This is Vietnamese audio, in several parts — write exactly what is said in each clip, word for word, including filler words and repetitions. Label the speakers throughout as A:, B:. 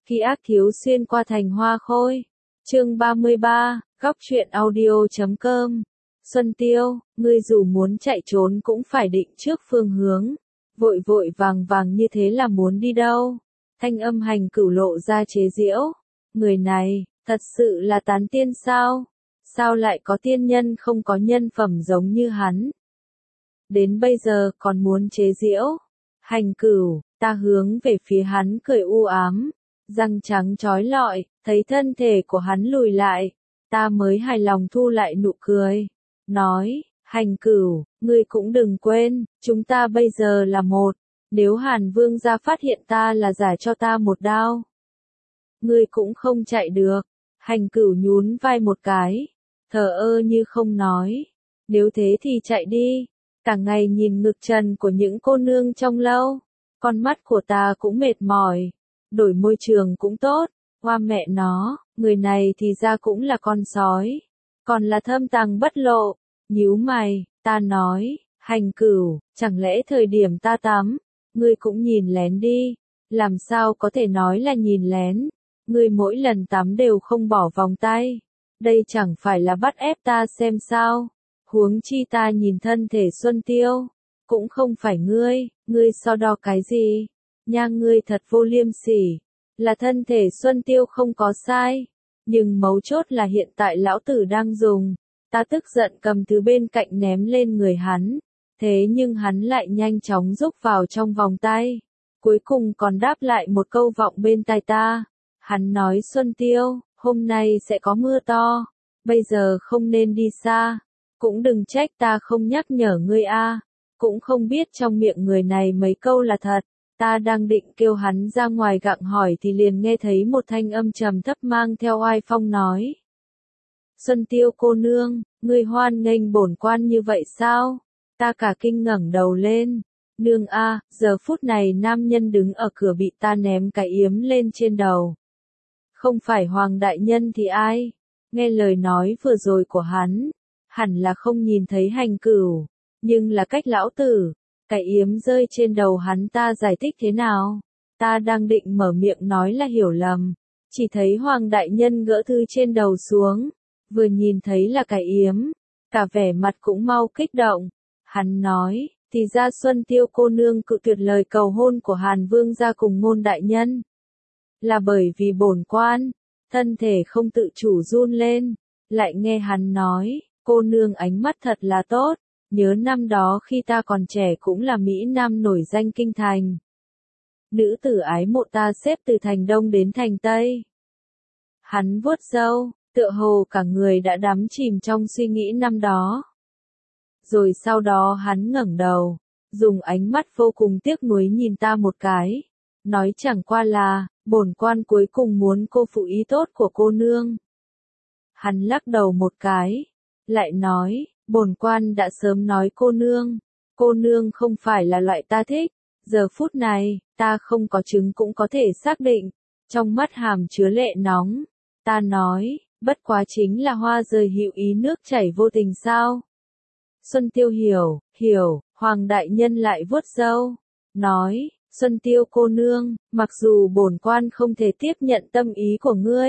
A: Khi ác thiếu xuyên qua thành hoa khôi. Chương ba mươi ba, góc truyện audio chấm com. Xuân Tiêu, ngươi dù muốn chạy trốn cũng phải định trước phương hướng. Vội vội vàng vàng như thế là muốn đi đâu? Thanh âm Hành Cửu lộ ra chế giễu. Người này, thật sự là tán tiên sao? Sao lại có tiên nhân không có nhân phẩm giống như hắn? Đến bây giờ còn muốn chế giễu. Hành Cửu, ta hướng về phía hắn cười u ám. Răng trắng trói lọi, thấy thân thể của hắn lùi lại. Ta mới hài lòng thu lại nụ cười. Nói, Hành Cửu, ngươi cũng đừng quên, chúng ta bây giờ là một. Nếu Hàn Vương gia phát hiện ta là giả cho ta một đao, ngươi cũng không chạy được. Hành Cửu nhún vai một cái, thờ ơ như không nói. Nếu thế thì chạy đi. Cả ngày nhìn ngực trần của những cô nương trong lâu, con mắt của ta cũng mệt mỏi. Đổi môi trường cũng tốt. Hoa mẹ nó, người này thì ra cũng là con sói, còn là thâm tàng bất lộ. Nhíu mày, ta nói, Hành Cửu, chẳng lẽ thời điểm ta tắm, ngươi cũng nhìn lén đi? Làm sao có thể nói là nhìn lén? Ngươi mỗi lần tắm đều không bỏ vòng tay. Đây chẳng phải là bắt ép ta xem sao? Huống chi ta nhìn thân thể Xuân Tiêu, cũng không phải ngươi, ngươi so đo cái gì? Nha, ngươi thật vô liêm sỉ. Là thân thể Xuân Tiêu không có sai, nhưng mấu chốt là hiện tại lão tử đang dùng. Ta tức giận cầm thứ bên cạnh ném lên người hắn, thế nhưng hắn lại nhanh chóng rúc vào trong vòng tay. Cuối cùng còn đáp lại một câu vọng bên tai ta. Hắn nói, Xuân Tiêu, hôm nay sẽ có mưa to, bây giờ không nên đi xa. Cũng đừng trách ta không nhắc nhở ngươi a. Cũng không biết trong miệng người này mấy câu là thật. Ta đang định kêu hắn ra ngoài gặng hỏi thì liền nghe thấy một thanh âm trầm thấp mang theo oai phong nói. Xuân Tiêu cô nương, ngươi hoan nghênh bổn quan như vậy sao? Ta cả kinh ngẩng đầu lên. Nương a, giờ phút này nam nhân đứng ở cửa bị ta ném cái yếm lên trên đầu. Không phải Hoàng đại nhân thì ai? Nghe lời nói vừa rồi của hắn, hẳn là không nhìn thấy Hành Cửu, nhưng là cách lão tử. Cái yếm rơi trên đầu hắn, ta giải thích thế nào? Ta đang định mở miệng nói là hiểu lầm. Chỉ thấy Hoàng đại nhân gỡ thư trên đầu xuống. Vừa nhìn thấy là cái yếm. Cả vẻ mặt cũng mau kích động. Hắn nói, thì ra Xuân Tiêu cô nương cự tuyệt lời cầu hôn của Hàn Vương gia cùng Ngôn đại nhân. Là bởi vì bổn quan, thân thể không tự chủ run lên. Lại nghe hắn nói, cô nương ánh mắt thật là tốt. Nhớ năm đó khi ta còn trẻ cũng là Mỹ Nam nổi danh kinh thành. Nữ tử ái mộ ta xếp từ thành Đông đến thành Tây. Hắn vuốt râu, tựa hồ cả người đã đắm chìm trong suy nghĩ năm đó. Rồi sau đó hắn ngẩng đầu, dùng ánh mắt vô cùng tiếc nuối nhìn ta một cái. Nói chẳng qua là, bổn quan cuối cùng muốn cô phụ ý tốt của cô nương. Hắn lắc đầu một cái, lại nói. Bổn quan đã sớm nói cô nương, cô nương không phải là loại ta thích. Giờ phút này, ta không có chứng cũng có thể xác định. Trong mắt hàm chứa lệ nóng, ta nói, bất quá chính là hoa rơi hữu ý nước chảy vô tình sao? Xuân Tiêu hiểu, hiểu. Hoàng đại nhân lại vuốt râu, nói, Xuân Tiêu cô nương, mặc dù bổn quan không thể tiếp nhận tâm ý của ngươi,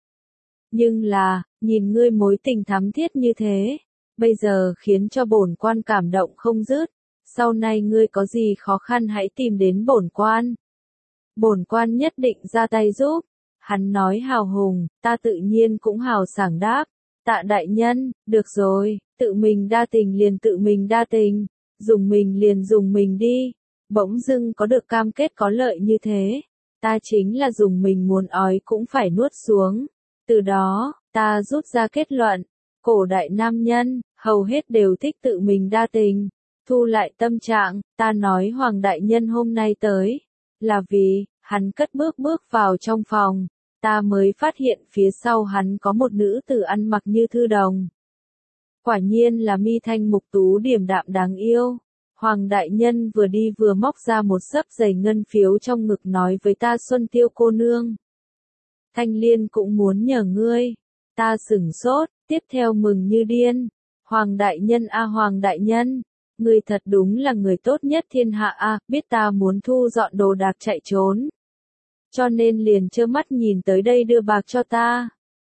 A: nhưng là, nhìn ngươi mối tình thắm thiết như thế, bây giờ khiến cho bổn quan cảm động không dứt. Sau này ngươi có gì khó khăn hãy tìm đến bổn quan. Bổn quan nhất định ra tay giúp. Hắn nói hào hùng, ta tự nhiên cũng hào sảng đáp. Tạ đại nhân, được rồi, tự mình đa tình liền tự mình đa tình, dùng mình liền dùng mình đi. Bỗng dưng có được cam kết có lợi như thế, ta chính là dùng mình muốn ói cũng phải nuốt xuống. Từ đó, ta rút ra kết luận. Cổ đại nam nhân, hầu hết đều thích tự mình đa tình. Thu lại tâm trạng, ta nói Hoàng đại nhân hôm nay tới, là vì, hắn cất bước bước vào trong phòng, ta mới phát hiện phía sau hắn có một nữ tử ăn mặc như thư đồng. Quả nhiên là mi thanh mục tú điềm đạm đáng yêu. Hoàng đại nhân vừa đi vừa móc ra một xấp giày ngân phiếu trong ngực nói với ta, Xuân Tiêu cô nương, Thanh Liên cũng muốn nhờ ngươi. Ta sửng sốt, tiếp theo mừng như điên. Hoàng đại nhân a Hoàng đại nhân, ngươi thật đúng là người tốt nhất thiên hạ a, biết ta muốn thu dọn đồ đạc chạy trốn. cho nên liền trơ mắt nhìn tới đây đưa bạc cho ta.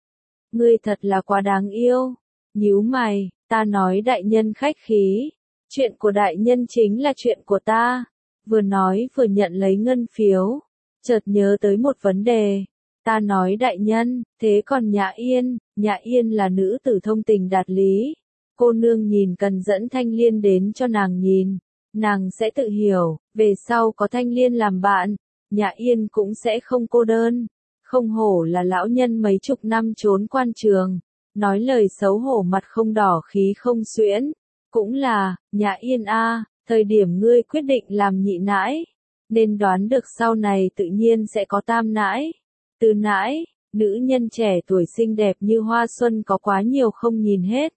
A: Ngươi thật là quá đáng yêu. Nhíu mày, ta nói đại nhân khách khí. Chuyện của đại nhân chính là chuyện của ta. Vừa nói vừa nhận lấy ngân phiếu. Chợt nhớ tới một vấn đề. Ta nói đại nhân, thế còn Nhã Yên, Nhã Yên là nữ tử thông tình đạt lý. Cô nương nhìn cần dẫn Thanh Liên đến cho nàng nhìn. Nàng sẽ tự hiểu, về sau có Thanh Liên làm bạn, Nhã Yên cũng sẽ không cô đơn. Không hổ là lão nhân mấy chục năm trốn quan trường. Nói lời xấu hổ mặt không đỏ khí không xuyễn. Cũng là, Nhã Yên a, thời điểm ngươi quyết định làm nhị nãi. Nên đoán được sau này tự nhiên sẽ có tam nãi. Tứ nãi, nữ nhân trẻ tuổi xinh đẹp như hoa xuân có quá nhiều không nhìn hết.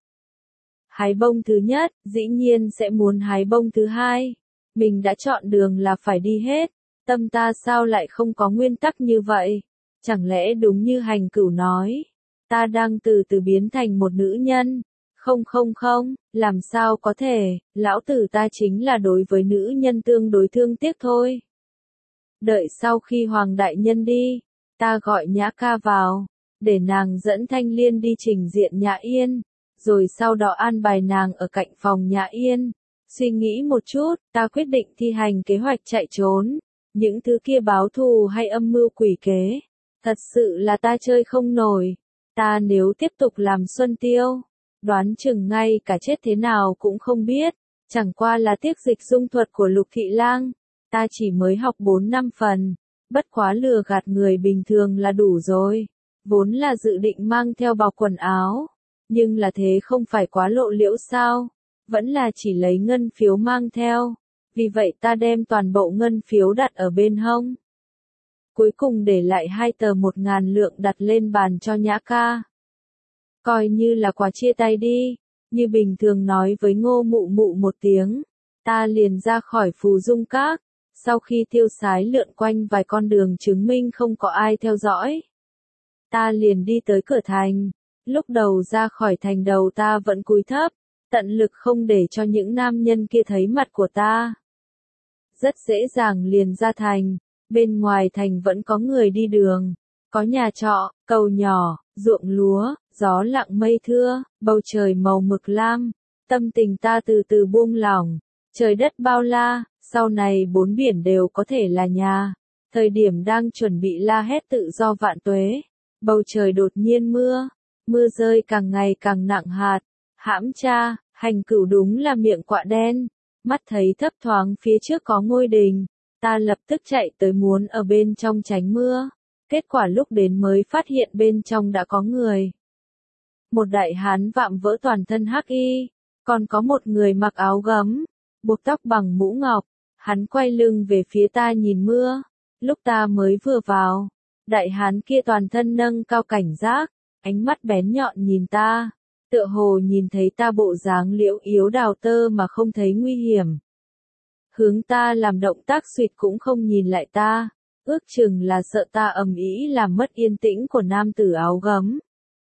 A: Hái bông thứ nhất, dĩ nhiên sẽ muốn hái bông thứ hai. Mình đã chọn đường là phải đi hết. Tâm ta sao lại không có nguyên tắc như vậy? Chẳng lẽ đúng như Hành Cửu nói, ta đang từ từ biến thành một nữ nhân? Không không không, làm sao có thể, lão tử ta chính là đối với nữ nhân tương đối thương tiếc thôi. Đợi sau khi Hoàng đại nhân đi, ta gọi Nhã ca vào, để nàng dẫn Thanh Liên đi trình diện Nhã Yên, rồi sau đó an bài nàng ở cạnh phòng Nhã Yên. Suy nghĩ một chút, ta quyết định thi hành kế hoạch chạy trốn. Những thứ kia báo thù hay âm mưu quỷ kế, thật sự là ta chơi không nổi. Ta nếu tiếp tục làm Xuân Tiêu, đoán chừng ngay cả chết thế nào cũng không biết. Chẳng qua là tiếc dịch dung thuật của Lục Thị Lang, ta chỉ mới học bốn năm phần, bất quá lừa gạt người bình thường là đủ rồi. Vốn là dự định mang theo bọc quần áo, nhưng là thế không phải quá lộ liễu sao? Vẫn là chỉ lấy ngân phiếu mang theo. Vì vậy ta đem toàn bộ ngân phiếu đặt ở bên hông. Cuối cùng để lại hai tờ một ngàn lượng đặt lên bàn cho Nhã ca. Coi như là quà chia tay đi, như bình thường nói với Ngô Mụ Mụ một tiếng. Ta liền ra khỏi Phù Dung Các, sau khi tiêu sái lượn quanh vài con đường chứng minh không có ai theo dõi. Ta liền đi tới cửa thành, lúc đầu ra khỏi thành đầu ta vẫn cúi thấp, tận lực không để cho những nam nhân kia thấy mặt của ta. Rất dễ dàng liền ra thành, bên ngoài thành vẫn có người đi đường, có nhà trọ, cầu nhỏ, ruộng lúa, gió lặng mây thưa, bầu trời màu mực lam, tâm tình ta từ từ buông lỏng, trời đất bao la, sau này bốn biển đều có thể là nhà. Thời điểm đang chuẩn bị la hét tự do vạn tuế, bầu trời đột nhiên mưa, mưa rơi càng ngày càng nặng hạt, hãm cha, Hành Cửu đúng là miệng quạ đen. Mắt thấy thấp thoáng phía trước có ngôi đình, ta lập tức chạy tới muốn ở bên trong tránh mưa. Kết quả lúc đến mới phát hiện bên trong đã có người. Một đại hán vạm vỡ toàn thân hắc y, còn có một người mặc áo gấm, buộc tóc bằng mũ ngọc, hắn quay lưng về phía ta nhìn mưa. Lúc ta mới vừa vào, đại hán kia toàn thân nâng cao cảnh giác, ánh mắt bén nhọn nhìn ta. Tựa hồ nhìn thấy ta bộ dáng liễu yếu đào tơ mà không thấy nguy hiểm. Hướng ta làm động tác xuyệt cũng không nhìn lại ta, ước chừng là sợ ta ầm ĩ làm mất yên tĩnh của nam tử áo gấm.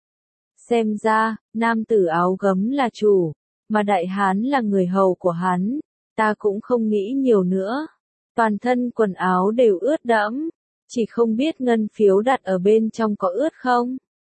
A: Xem ra, nam tử áo gấm là chủ, mà đại hán là người hầu của hắn, ta cũng không nghĩ nhiều nữa. Toàn thân quần áo đều ướt đẫm, chỉ không biết ngân phiếu đặt ở bên trong có ướt không?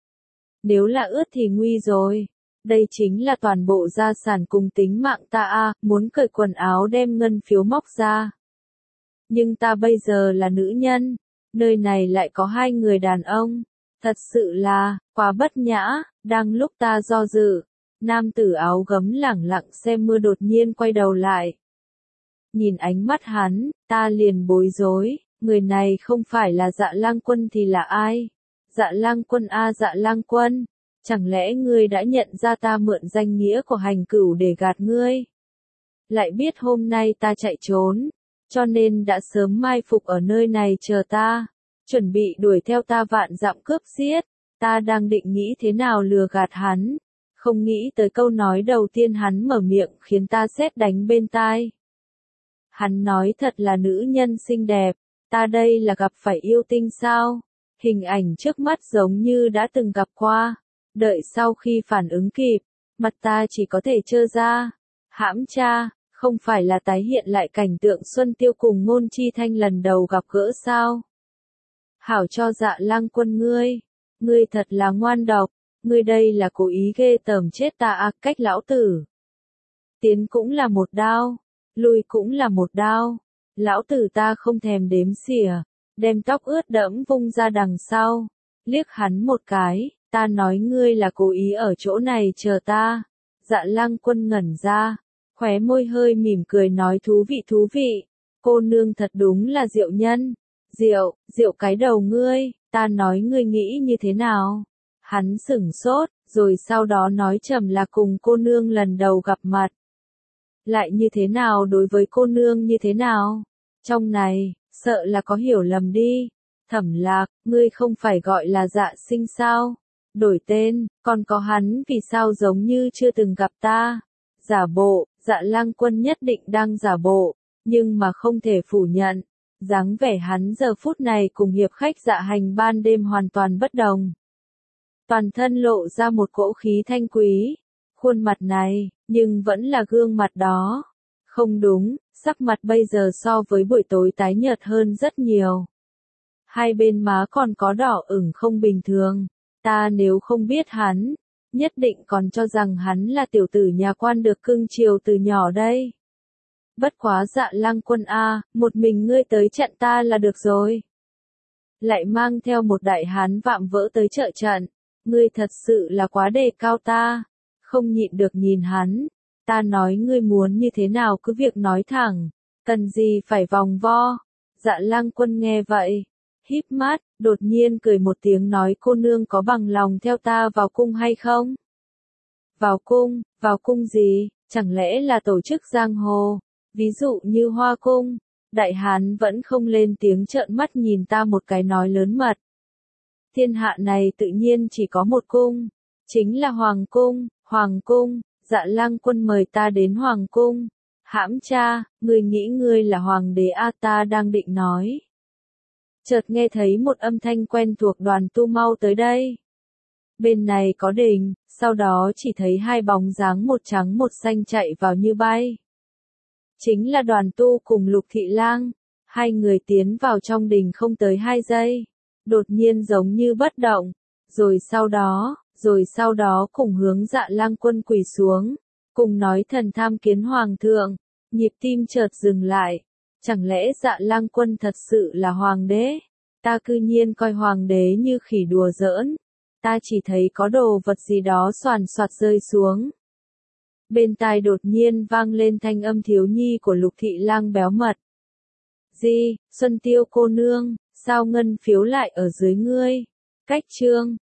A: Nếu là ướt thì nguy rồi. Đây chính là toàn bộ gia sản cùng tính mạng ta a, muốn cởi quần áo đem ngân phiếu móc ra. Nhưng ta bây giờ là nữ nhân, nơi này lại có hai người đàn ông, thật sự là, quá bất nhã. Đang lúc ta do dự, nam tử áo gấm lẳng lặng xem mưa đột nhiên quay đầu lại. Nhìn ánh mắt hắn, ta liền bối rối, người này không phải là Dạ Lang Quân thì là ai? Dạ Lang Quân a Dạ Lang Quân. Chẳng lẽ ngươi đã nhận ra ta mượn danh nghĩa của Hành Cửu để gạt ngươi? Lại biết hôm nay ta chạy trốn, cho nên đã sớm mai phục ở nơi này chờ ta, chuẩn bị đuổi theo ta vạn dặm cướp giết. Ta đang định nghĩ thế nào lừa gạt hắn, không nghĩ tới câu nói đầu tiên hắn mở miệng khiến ta sét đánh bên tai. Hắn nói thật là nữ nhân xinh đẹp, ta đây là gặp phải yêu tinh sao? Hình ảnh trước mắt giống như đã từng gặp qua. Đợi sau khi phản ứng kịp, mặt ta chỉ có thể trơ ra. Hãm cha, không phải là tái hiện lại cảnh tượng Xuân Tiêu cùng Ngôn Chi Thanh lần đầu gặp gỡ sao? Hảo cho Dạ Lang Quân ngươi, ngươi thật là ngoan độc, ngươi đây là cố ý ghê tởm chết ta à, cách lão tử. Tiến cũng là một đao, lui cũng là một đao, lão tử ta không thèm đếm xỉa, đem tóc ướt đẫm vung ra đằng sau, liếc hắn một cái, ta nói ngươi là cố ý ở chỗ này chờ ta. Dạ Lang Quân ngẩn ra, khóe môi hơi mỉm cười nói thú vị thú vị, cô nương thật đúng là diệu nhân. Diệu, diệu cái đầu ngươi, ta nói ngươi nghĩ như thế nào? Hắn sửng sốt, rồi sau đó nói trầm là cùng cô nương lần đầu gặp mặt. Lại như thế nào đối với cô nương như thế nào? Trong này, sợ là có hiểu lầm đi. Thẩm Lạc, ngươi không phải gọi là Dạ Sinh sao? Đổi tên, còn có hắn vì sao giống như chưa từng gặp ta? Giả bộ, Dạ Lang Quân nhất định đang giả bộ, nhưng mà không thể phủ nhận. Dáng vẻ hắn giờ phút này cùng hiệp khách Dạ Hành ban đêm hoàn toàn bất đồng. Toàn thân lộ ra một cỗ khí thanh quý. Khuôn mặt này, nhưng vẫn là gương mặt đó. Không đúng, sắc mặt bây giờ so với buổi tối tái nhợt hơn rất nhiều. Hai bên má còn có đỏ ửng không bình thường. Ta nếu không biết hắn, nhất định còn cho rằng hắn là tiểu tử nhà quan được cưng chiều từ nhỏ đây. Bất quá Dạ Lang Quân a, một mình ngươi tới trận ta là được rồi. Lại mang theo một đại hán vạm vỡ tới trợ trận, ngươi thật sự là quá đề cao ta, không nhịn được nhìn hắn, ta nói ngươi muốn như thế nào cứ việc nói thẳng, cần gì phải vòng vo. Dạ Lang Quân nghe vậy, híp mắt, đột nhiên cười một tiếng nói cô nương có bằng lòng theo ta vào cung hay không? Vào cung, vào cung gì, chẳng lẽ là tổ chức giang hồ? Ví dụ như Hoa Cung, đại hán vẫn không lên tiếng trợn mắt nhìn ta một cái nói lớn mật. Thiên hạ này tự nhiên chỉ có một cung, chính là Hoàng Cung, Hoàng Cung, Dạ Lang Quân mời ta đến Hoàng Cung. Hãm cha, ngươi nghĩ ngươi là Hoàng đế a ta đang định nói. Chợt nghe thấy một âm thanh quen thuộc Đoàn Tu mau tới đây. Bên này có đình, sau đó chỉ thấy hai bóng dáng một trắng một xanh chạy vào như bay. Chính là Đoàn Tu cùng Lục Thị Lang, hai người tiến vào trong đình không tới hai giây, đột nhiên giống như bất động, rồi sau đó, rồi sau đó cùng hướng Dạ Lang Quân quỳ xuống, cùng nói thần tham kiến Hoàng thượng, nhịp tim chợt dừng lại, chẳng lẽ Dạ Lang Quân thật sự là Hoàng đế? Ta cư nhiên coi Hoàng đế như khỉ đùa giỡn, ta chỉ thấy có đồ vật gì đó xoàn xoạt rơi xuống. Bên tai đột nhiên vang lên thanh âm thiếu nhi của Lục Thị Lang béo mật. Di, Xuân Tiêu cô nương, sao ngân phiếu lại ở dưới ngươi? Cách chương